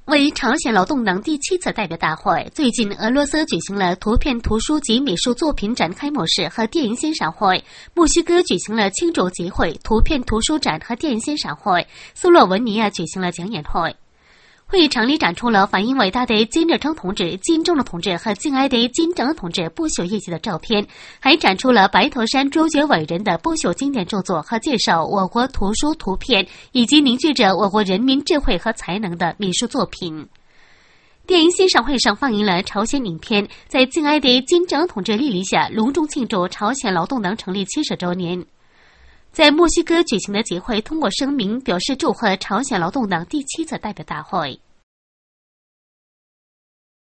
为朝鲜劳动党第7次代表大会，最近俄罗斯举行了图片图书及美术作品展开幕式和电影欣赏会，墨西哥举行了庆祝集会、图片图书展和电影欣赏会，斯洛文尼亚举行了讲演会。会场里展出了反映伟大的金日成同志、金正恩同志和敬爱的金正恩同志不朽业绩的照片，还展出了白头山周觉伟人的不朽经典著作和介绍我国图书图片以及凝聚着我国人民智慧和才能的美术作品。电影欣赏会上放映了朝鲜影片，在敬爱的金正恩同志莅临下，隆重庆祝朝鲜劳动党成立70周年。在墨西哥举行的集会通过声明表示祝贺朝鲜劳动党第7次代表大会。